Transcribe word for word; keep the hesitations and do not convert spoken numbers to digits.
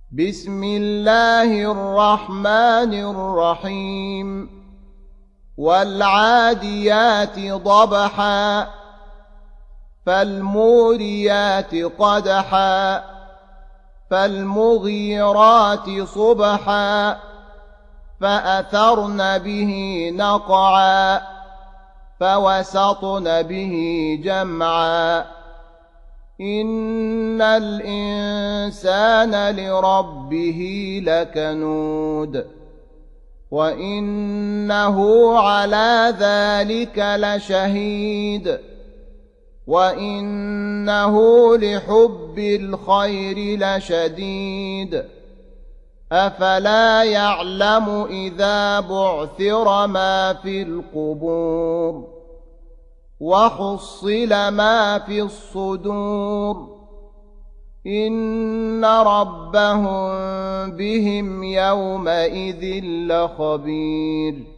بسم الله الرحمن الرحيم والعاديات ضبحا فالموريات قدحا فالمغيرات صبحا فأثرن به نقعا فوسطن به جمعا إن الإنسان لربه لكنود وإنه على ذلك لشهيد وإنه لحب الخير لشديد أفلا يعلم إذا بعثر ما في القبور وحصل ما في الصدور إن ربهم بهم يومئذ لخبير